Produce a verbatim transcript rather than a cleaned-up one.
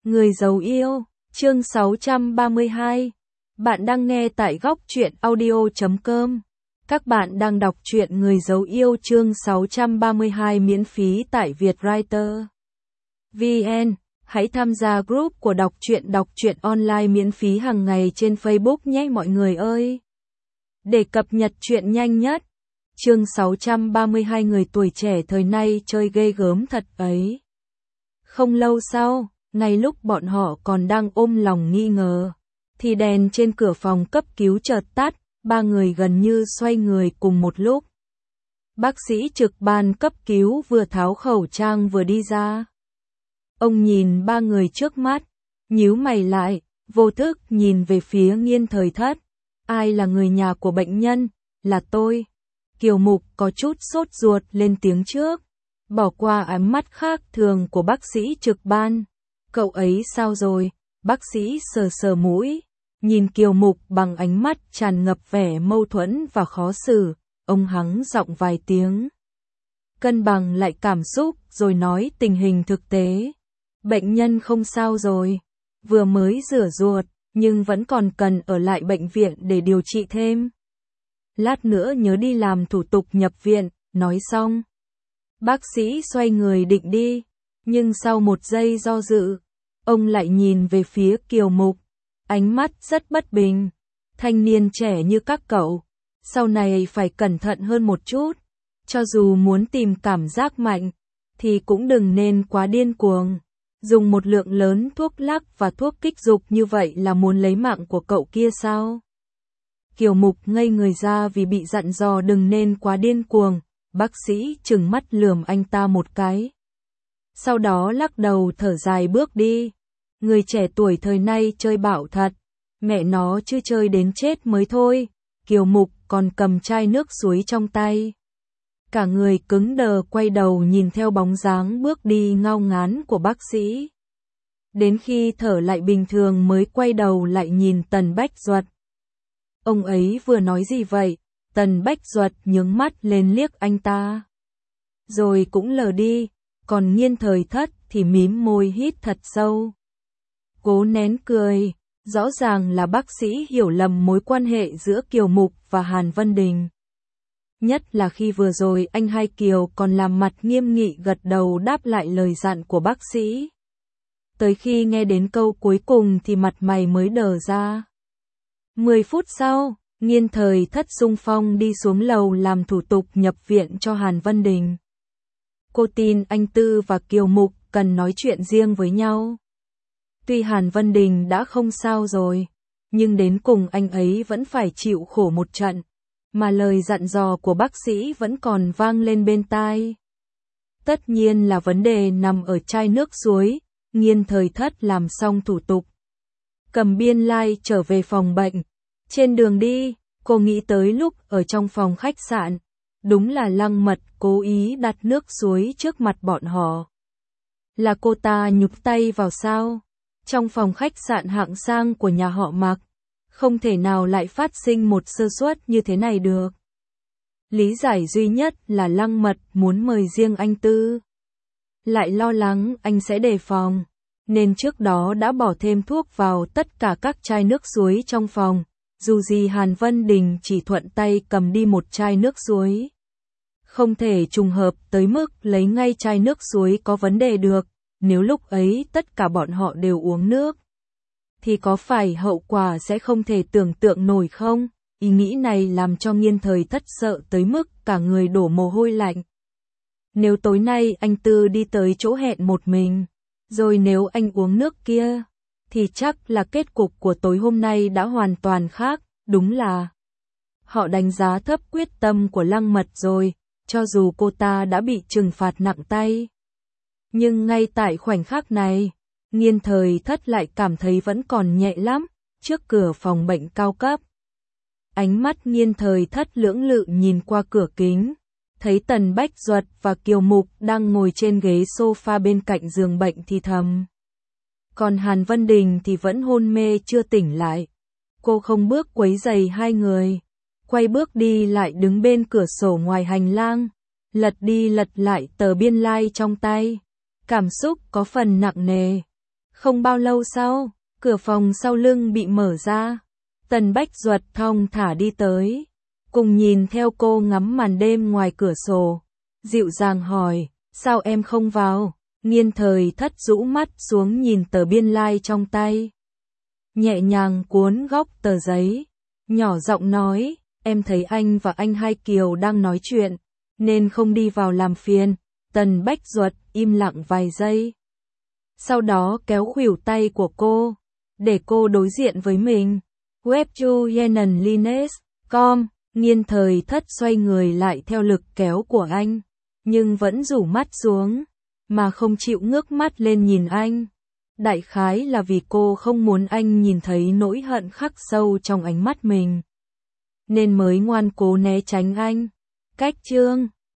Người giấu yêu, chương sáu trăm ba mươi hai. Bạn đang nghe tại góc truyện audio chấm com. Các bạn đang đọc truyện Người giấu yêu chương sáu trăm ba mươi hai miễn phí tại Vietwriter. vê en. Hãy tham gia group của đọc truyện đọc truyện online miễn phí hàng ngày trên Facebook nhé mọi người ơi. Để cập nhật truyện nhanh nhất. Chương sáu trăm ba mươi hai người tuổi trẻ thời nay chơi ghê gớm thật ấy. Không lâu sau, ngay lúc bọn họ còn đang ôm lòng nghi ngờ, thì đèn trên cửa phòng cấp cứu chợt tắt, ba người gần như xoay người cùng một lúc. Bác sĩ trực ban cấp cứu vừa tháo khẩu trang vừa đi ra. Ông nhìn ba người trước mắt, nhíu mày lại, vô thức nhìn về phía Nghiên Thời Thất. Ai là người nhà của bệnh nhân? Là tôi. Kiều Mục có chút sốt ruột lên tiếng trước, bỏ qua ánh mắt khác thường của bác sĩ trực ban. Cậu ấy sao rồi? Bác sĩ sờ sờ mũi, nhìn Kiều Mục bằng ánh mắt tràn ngập vẻ mâu thuẫn và khó xử, ông hắng giọng vài tiếng. Cân bằng lại cảm xúc rồi nói tình hình thực tế. Bệnh nhân không sao rồi, vừa mới rửa ruột, nhưng vẫn còn cần ở lại bệnh viện để điều trị thêm. Lát nữa nhớ đi làm thủ tục nhập viện, nói xong. Bác sĩ xoay người định đi, nhưng sau một giây do dự, ông lại nhìn về phía Kiều Mục, ánh mắt rất bất bình. Thanh niên trẻ như các cậu, sau này phải cẩn thận hơn một chút, cho dù muốn tìm cảm giác mạnh, thì cũng đừng nên quá điên cuồng. Dùng một lượng lớn thuốc lắc và thuốc kích dục như vậy là muốn lấy mạng của cậu kia sao? Kiều Mục ngây người ra vì bị dặn dò đừng nên quá điên cuồng, bác sĩ trừng mắt lườm anh ta một cái. Sau đó lắc đầu thở dài bước đi. Người trẻ tuổi thời nay chơi bạo thật, mẹ nó chứ chơi đến chết mới thôi. Kiều Mục còn cầm chai nước suối trong tay. Cả người cứng đờ quay đầu nhìn theo bóng dáng bước đi ngao ngán của bác sĩ. Đến khi thở lại bình thường mới quay đầu lại nhìn Tần Bách Duật. Ông ấy vừa nói gì vậy? Tần Bách Duật nhướng mắt lên liếc anh ta. Rồi cũng lờ đi, còn Nghiên Thời Thất thì mím môi hít thật sâu. Cố nén cười, rõ ràng là bác sĩ hiểu lầm mối quan hệ giữa Kiều Mục và Hàn Vân Đình. Nhất là khi vừa rồi anh hai Kiều còn làm mặt nghiêm nghị gật đầu đáp lại lời dặn của bác sĩ. Tới khi nghe đến câu cuối cùng thì mặt mày mới đờ ra. Mười phút sau, Nghiên Thời Thất xung phong đi xuống lầu làm thủ tục nhập viện cho Hàn Vân Đình. Cô tin anh Tư và Kiều Mục cần nói chuyện riêng với nhau. Tuy Hàn Vân Đình đã không sao rồi, nhưng đến cùng anh ấy vẫn phải chịu khổ một trận, mà lời dặn dò của bác sĩ vẫn còn vang lên bên tai. Tất nhiên là vấn đề nằm ở chai nước suối. Nghiên Thời Thất làm xong thủ tục, cầm biên lai like trở về phòng bệnh. Trên đường đi, cô nghĩ tới lúc ở trong phòng khách sạn, đúng là Lăng Mật cố ý đặt nước suối trước mặt bọn họ. Là cô ta nhúng tay vào sao? Trong phòng khách sạn hạng sang của nhà họ Mạc, không thể nào lại phát sinh một sơ suất như thế này được. Lý giải duy nhất là Lăng Mật muốn mời riêng anh Tư. Lại lo lắng anh sẽ đề phòng, nên trước đó đã bỏ thêm thuốc vào tất cả các chai nước suối trong phòng. Dù gì Hàn Vân Đình chỉ thuận tay cầm đi một chai nước suối. Không thể trùng hợp tới mức lấy ngay chai nước suối có vấn đề được. Nếu lúc ấy tất cả bọn họ đều uống nước, thì có phải hậu quả sẽ không thể tưởng tượng nổi không? Ý nghĩ này làm cho Nghiên Thời Thất sợ tới mức cả người đổ mồ hôi lạnh. Nếu tối nay anh Tư đi tới chỗ hẹn một mình, rồi nếu anh uống nước kia, thì chắc là kết cục của tối hôm nay đã hoàn toàn khác. Đúng là họ đánh giá thấp quyết tâm của Lăng Mật rồi, cho dù cô ta đã bị trừng phạt nặng tay. Nhưng ngay tại khoảnh khắc này, Nghiên Thời Thất lại cảm thấy vẫn còn nhẹ lắm. Trước cửa phòng bệnh cao cấp, ánh mắt Nghiên Thời Thất lưỡng lự nhìn qua cửa kính, thấy Tần Bách Duật và Kiều Mục đang ngồi trên ghế sofa bên cạnh giường bệnh thì thầm. Còn Hàn Vân Đình thì vẫn hôn mê chưa tỉnh lại. Cô không bước quấy rầy hai người, quay bước đi lại đứng bên cửa sổ ngoài hành lang, lật đi lật lại tờ biên lai like trong tay. Cảm xúc có phần nặng nề. Không bao lâu sau, cửa phòng sau lưng bị mở ra. Tần Bách Duật thong thả đi tới, cùng nhìn theo cô ngắm màn đêm ngoài cửa sổ, dịu dàng hỏi, sao em không vào? Nghiên Thời Thất rũ mắt xuống nhìn tờ biên lai like trong tay, nhẹ nhàng cuốn góc tờ giấy, nhỏ giọng nói, em thấy anh và anh Hai Kiều đang nói chuyện, nên không đi vào làm phiền. Tần Bách Duật im lặng vài giây, sau đó kéo khuỷu tay của cô, để cô đối diện với mình. Webju Yenan Lines, com, Nghiên Thời Thất xoay người lại theo lực kéo của anh, nhưng vẫn rủ mắt xuống, mà không chịu ngước mắt lên nhìn anh. Đại khái là vì cô không muốn anh nhìn thấy nỗi hận khắc sâu trong ánh mắt mình, nên mới ngoan cố né tránh anh. Cách chương